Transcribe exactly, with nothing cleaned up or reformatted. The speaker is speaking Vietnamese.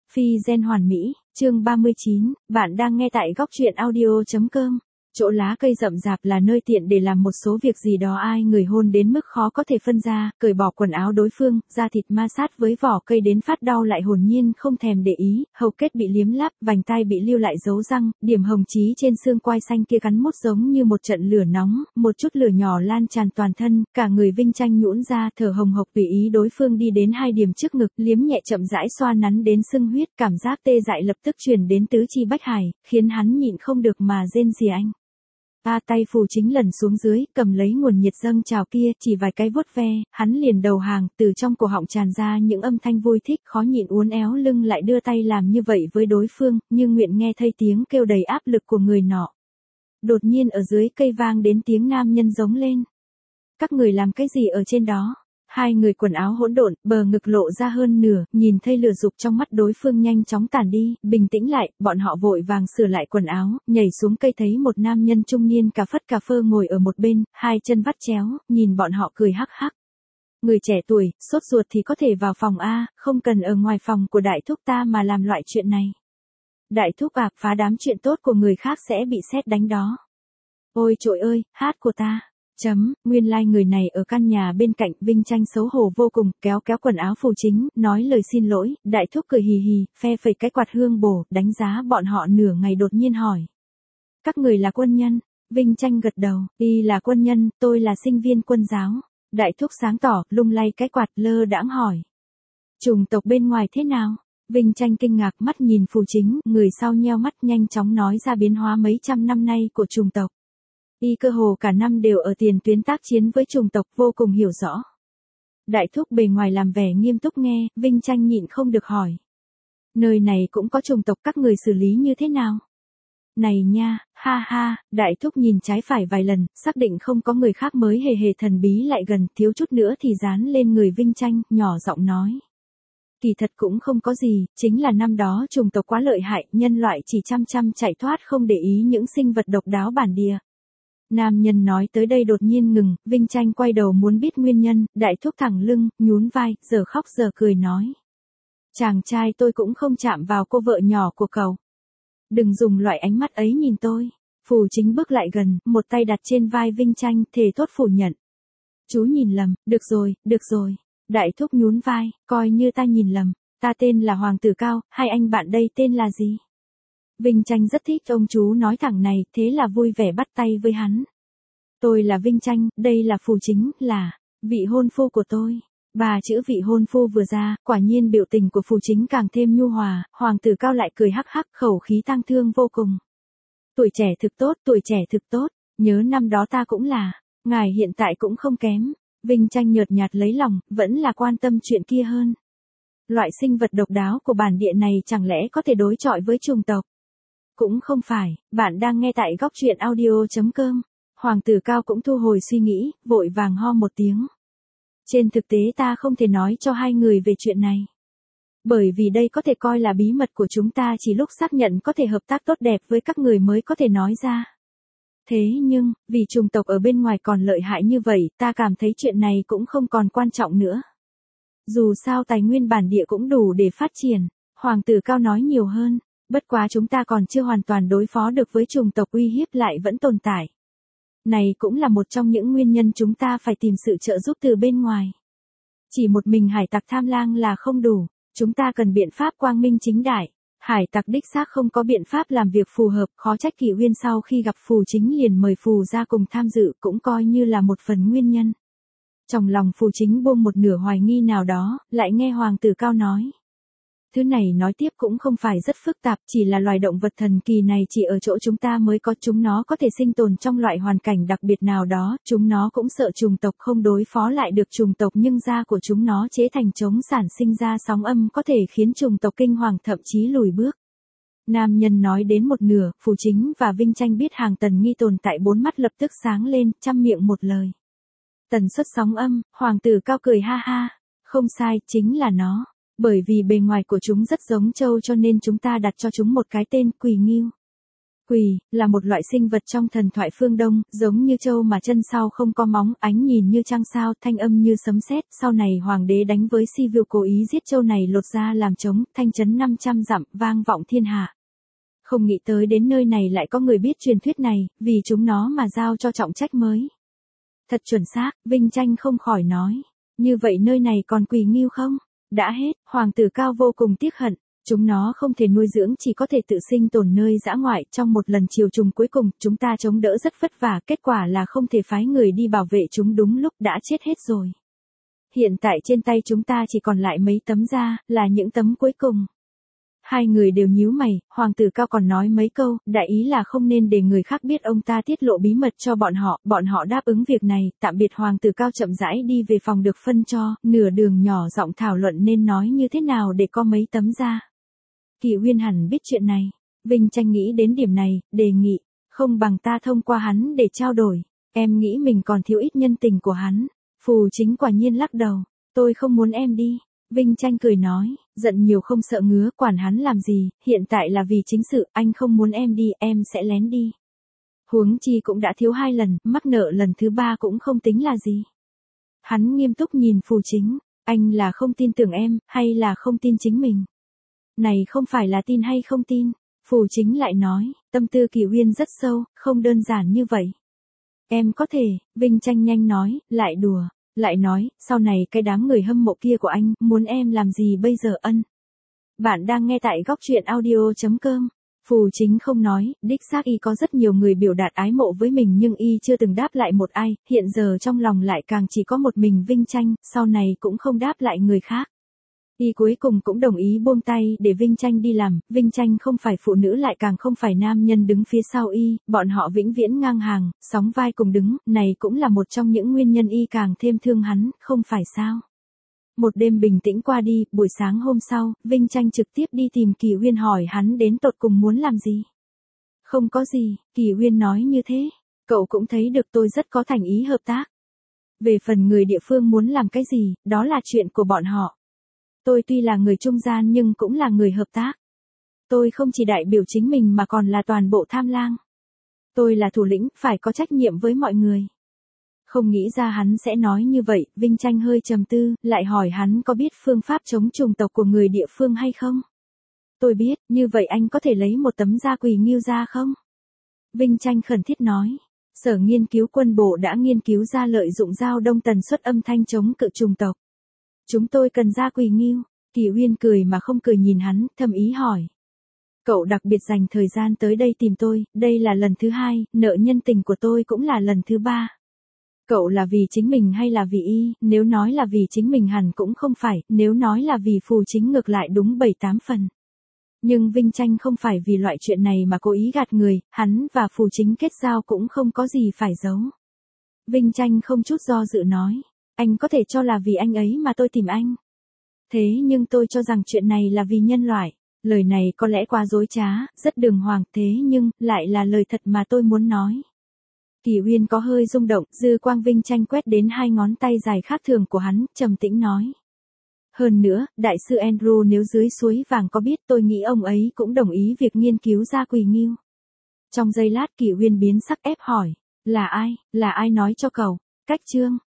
Phi gen hoàn mỹ, chương ba mươi chín, bạn đang nghe tại góc truyện audio.com. Chỗ lá cây rậm rạp là nơi tiện để làm một số việc gì đó ai người hôn đến mức khó có thể phân ra, cởi bỏ quần áo đối phương, da thịt ma sát với vỏ cây đến phát đau lại hồn nhiên không thèm để ý, hầu kết bị liếm láp, vành tai bị lưu lại dấu răng, điểm hồng chí trên xương quai xanh kia cắn mút giống như một trận lửa nóng, một chút lửa nhỏ lan tràn toàn thân, cả người Vinh Tranh nhũn ra, thở hồng hộc tùy ý đối phương đi đến hai điểm trước ngực, liếm nhẹ chậm rãi xoa nắn đến sưng huyết, cảm giác tê dại lập tức truyền đến tứ chi bách hải, khiến hắn nhịn không được mà rên rỉ anh. Ta tay Phù Chính lần xuống dưới, cầm lấy nguồn nhiệt dâng trào kia, chỉ vài cái vuốt ve, hắn liền đầu hàng, từ trong cổ họng tràn ra những âm thanh vui thích, khó nhịn uốn éo lưng lại đưa tay làm như vậy với đối phương, như nguyện nghe thấy tiếng kêu đầy áp lực của người nọ. Đột nhiên ở dưới cây vang đến tiếng nam nhân giống lên. Các người làm cái gì ở trên đó? Hai người quần áo hỗn độn, bờ ngực lộ ra hơn nửa, nhìn thấy lửa dục trong mắt đối phương nhanh chóng tản đi, bình tĩnh lại, bọn họ vội vàng sửa lại quần áo, nhảy xuống cây thấy một nam nhân trung niên cà phất cà phơ ngồi ở một bên, hai chân vắt chéo, nhìn bọn họ cười hắc hắc. Người trẻ tuổi, sốt ruột thì có thể vào phòng A, không cần ở ngoài phòng của đại thúc ta mà làm loại chuyện này. Đại thúc à, phá đám chuyện tốt của người khác sẽ bị sét đánh đó. Ôi trội ơi, hát của ta. Chấm, nguyên lai like người này ở căn nhà bên cạnh, Vinh Tranh xấu hổ vô cùng, kéo kéo quần áo Phù Chính, nói lời xin lỗi, đại thúc cười hì hì, phe phẩy cái quạt hương bổ, đánh giá bọn họ nửa ngày đột nhiên hỏi. Các người là quân nhân? Vinh Tranh gật đầu, y là quân nhân, tôi là sinh viên quân giáo. Đại thúc sáng tỏ, lung lay cái quạt lơ đãng hỏi. Chủng tộc bên ngoài thế nào? Vinh Tranh kinh ngạc mắt nhìn Phù Chính, người sau nheo mắt nhanh chóng nói ra biến hóa mấy trăm năm nay của chủng tộc. Y cơ hồ cả năm đều ở tiền tuyến tác chiến với chủng tộc vô cùng hiểu rõ. Đại thúc bề ngoài làm vẻ nghiêm túc nghe, Vinh Tranh nhịn không được hỏi. Nơi này cũng có chủng tộc các người xử lý như thế nào? Này nha, ha ha, đại thúc nhìn trái phải vài lần, xác định không có người khác mới hề hề thần bí lại gần, thiếu chút nữa thì dán lên người Vinh Tranh, nhỏ giọng nói. Kỳ thật cũng không có gì, chính là năm đó chủng tộc quá lợi hại, nhân loại chỉ chăm chăm chạy thoát không để ý những sinh vật độc đáo bản địa. Nam nhân nói tới đây đột nhiên ngừng, Vinh Tranh quay đầu muốn biết nguyên nhân, đại thúc thẳng lưng, nhún vai, giờ khóc giờ cười nói. Chàng trai tôi cũng không chạm vào cô vợ nhỏ của cậu. Đừng dùng loại ánh mắt ấy nhìn tôi. Phù Chính bước lại gần, một tay đặt trên vai Vinh Tranh, thề thốt phủ nhận. Chú nhìn lầm, được rồi, được rồi. Đại thúc nhún vai, coi như ta nhìn lầm, ta tên là Hoàng Tử Cao, hai anh bạn đây tên là gì? Vinh Tranh rất thích ông chú nói thẳng này, thế là vui vẻ bắt tay với hắn. Tôi là Vinh Tranh, đây là Phù Chính, là vị hôn phu của tôi. Ba chữ vị hôn phu vừa ra, quả nhiên biểu tình của Phù Chính càng thêm nhu hòa, Hoàng Tử Cao lại cười hắc hắc, khẩu khí tang thương vô cùng. Tuổi trẻ thực tốt, tuổi trẻ thực tốt, nhớ năm đó ta cũng là, ngài hiện tại cũng không kém. Vinh Tranh nhợt nhạt lấy lòng, vẫn là quan tâm chuyện kia hơn. Loại sinh vật độc đáo của bản địa này chẳng lẽ có thể đối chọi với chủng tộc? Cũng không phải, bạn đang nghe tại góc truyện audio.com. Hoàng Tử Cao cũng thu hồi suy nghĩ, vội vàng ho một tiếng. Trên thực tế ta không thể nói cho hai người về chuyện này. Bởi vì đây có thể coi là bí mật của chúng ta, chỉ lúc xác nhận có thể hợp tác tốt đẹp với các người mới có thể nói ra. Thế nhưng, vì chủng tộc ở bên ngoài còn lợi hại như vậy, ta cảm thấy chuyện này cũng không còn quan trọng nữa. Dù sao tài nguyên bản địa cũng đủ để phát triển, Hoàng Tử Cao nói nhiều hơn. Bất quá chúng ta còn chưa hoàn toàn đối phó được với chủng tộc uy hiếp lại vẫn tồn tại. Này cũng là một trong những nguyên nhân chúng ta phải tìm sự trợ giúp từ bên ngoài. Chỉ một mình hải tặc tham lang là không đủ, chúng ta cần biện pháp quang minh chính đại. Hải tặc đích xác không có biện pháp làm việc phù hợp, khó trách Kỷ Uyên sau khi gặp Phù Chính liền mời Phù ra cùng tham dự, cũng coi như là một phần nguyên nhân. Trong lòng Phù Chính buông một nửa hoài nghi nào đó, lại nghe Hoàng Tử Cao nói. Thứ này nói tiếp cũng không phải rất phức tạp, chỉ là loài động vật thần kỳ này chỉ ở chỗ chúng ta mới có, chúng nó có thể sinh tồn trong loại hoàn cảnh đặc biệt nào đó, chúng nó cũng sợ chủng tộc không đối phó lại được chủng tộc nhưng da của chúng nó chế thành chống sản sinh ra sóng âm có thể khiến chủng tộc kinh hoàng thậm chí lùi bước. Nam nhân nói đến một nửa, Phù Chính và Vinh Tranh biết hàng tần nghi tồn tại bốn mắt lập tức sáng lên, trăm miệng một lời. Tần suất sóng âm, Hoàng Tử Cao cười ha ha, không sai, chính là nó. Bởi vì bề ngoài của chúng rất giống trâu cho nên chúng ta đặt cho chúng một cái tên Quỳ Ngưu. Quỳ, là một loại sinh vật trong thần thoại phương Đông, giống như trâu mà chân sau không có móng, ánh nhìn như trăng sao, thanh âm như sấm sét. Sau này hoàng đế đánh với Sivu cố ý giết trâu này lột ra làm trống, thanh chấn năm trăm dặm, vang vọng thiên hạ. Không nghĩ tới đến nơi này lại có người biết truyền thuyết này, vì chúng nó mà giao cho trọng trách mới. Thật chuẩn xác, Vinh Tranh không khỏi nói. Như vậy nơi này còn Quỳ Ngưu không? Đã hết, hoàng tử Cao vô cùng tiếc hận. Chúng nó không thể nuôi dưỡng, chỉ có thể tự sinh tồn nơi dã ngoại. Trong một lần chiều trùng cuối cùng, chúng ta chống đỡ rất vất vả, kết quả là không thể phái người đi bảo vệ chúng đúng lúc, đã chết hết rồi. Hiện tại trên tay chúng ta chỉ còn lại mấy tấm da, là những tấm cuối cùng. Hai người đều nhíu mày, hoàng tử Cao còn nói mấy câu, đại ý là không nên để người khác biết ông ta tiết lộ bí mật cho bọn họ, bọn họ đáp ứng việc này, tạm biệt. Hoàng tử Cao chậm rãi đi về phòng được phân cho, nửa đường nhỏ giọng thảo luận nên nói như thế nào để có mấy tấm da. Kỷ Uyên hẳn biết chuyện này, Vinh Tranh nghĩ đến điểm này, đề nghị, không bằng ta thông qua hắn để trao đổi, em nghĩ mình còn thiếu ít nhân tình của hắn. Phù Chính quả nhiên lắc đầu, tôi không muốn em đi. Vinh Tranh cười nói, giận nhiều không sợ ngứa, quản hắn làm gì, hiện tại là vì chính sự, anh không muốn em đi, em sẽ lén đi. Huống chi cũng đã thiếu hai lần, mắc nợ lần thứ ba cũng không tính là gì. Hắn nghiêm túc nhìn Phù Chính, anh là không tin tưởng em, hay là không tin chính mình? Này không phải là tin hay không tin, Phù Chính lại nói, tâm tư Kỷ Uyên rất sâu, không đơn giản như vậy. Em có thể, Vinh Tranh nhanh nói, lại đùa. Lại nói, sau này cái đám người hâm mộ kia của anh, muốn em làm gì bây giờ ân? Bạn đang nghe tại góc truyện audio chấm com. Phù Chính không nói, đích xác y có rất nhiều người biểu đạt ái mộ với mình nhưng y chưa từng đáp lại một ai, hiện giờ trong lòng lại càng chỉ có một mình Vinh Tranh, sau này cũng không đáp lại người khác. Y cuối cùng cũng đồng ý buông tay để Vinh Tranh đi làm, Vinh Tranh không phải phụ nữ lại càng không phải nam nhân đứng phía sau y, bọn họ vĩnh viễn ngang hàng, sóng vai cùng đứng, này cũng là một trong những nguyên nhân y càng thêm thương hắn, không phải sao. Một đêm bình tĩnh qua đi, buổi sáng hôm sau, Vinh Tranh trực tiếp đi tìm Kỷ Uyên hỏi hắn đến tột cùng muốn làm gì. Không có gì, Kỷ Uyên nói như thế, cậu cũng thấy được tôi rất có thành ý hợp tác. Về phần người địa phương muốn làm cái gì, đó là chuyện của bọn họ. Tôi tuy là người trung gian nhưng cũng là người hợp tác. Tôi không chỉ đại biểu chính mình mà còn là toàn bộ Tham Lang. Tôi là thủ lĩnh, phải có trách nhiệm với mọi người. Không nghĩ ra hắn sẽ nói như vậy, Vinh Tranh hơi trầm tư, lại hỏi hắn có biết phương pháp chống chủng tộc của người địa phương hay không? Tôi biết, như vậy anh có thể lấy một tấm da Quỳ Ngưu ra không? Vinh Tranh khẩn thiết nói. Sở nghiên cứu quân bộ đã nghiên cứu ra lợi dụng dao đông tần suất âm thanh chống cự chủng tộc. Chúng tôi cần da Quỳ Ngưu. Kỷ Uyên cười mà không cười nhìn hắn, thầm ý hỏi. Cậu đặc biệt dành thời gian tới đây tìm tôi, đây là lần thứ hai, nợ nhân tình của tôi cũng là lần thứ ba. Cậu là vì chính mình hay là vì y, nếu nói là vì chính mình hẳn cũng không phải, nếu nói là vì Phù Chính ngược lại đúng bảy tám phần. Nhưng Vinh Tranh không phải vì loại chuyện này mà cố ý gạt người, hắn và Phù Chính kết giao cũng không có gì phải giấu. Vinh Tranh không chút do dự nói. Anh có thể cho là vì anh ấy mà tôi tìm anh. Thế nhưng tôi cho rằng chuyện này là vì nhân loại. Lời này có lẽ quá dối trá, rất đường hoàng, thế nhưng, lại là lời thật mà tôi muốn nói. Kỷ Uyên có hơi rung động, dư quang Vinh Tranh quét đến hai ngón tay dài khác thường của hắn, trầm tĩnh nói. Hơn nữa, đại sư Andrew nếu dưới suối vàng có biết tôi nghĩ ông ấy cũng đồng ý việc nghiên cứu ra Quỳ Ngưu. Trong giây lát Kỷ Uyên biến sắc ép hỏi, là ai, là ai nói cho cậu? Cách Trương.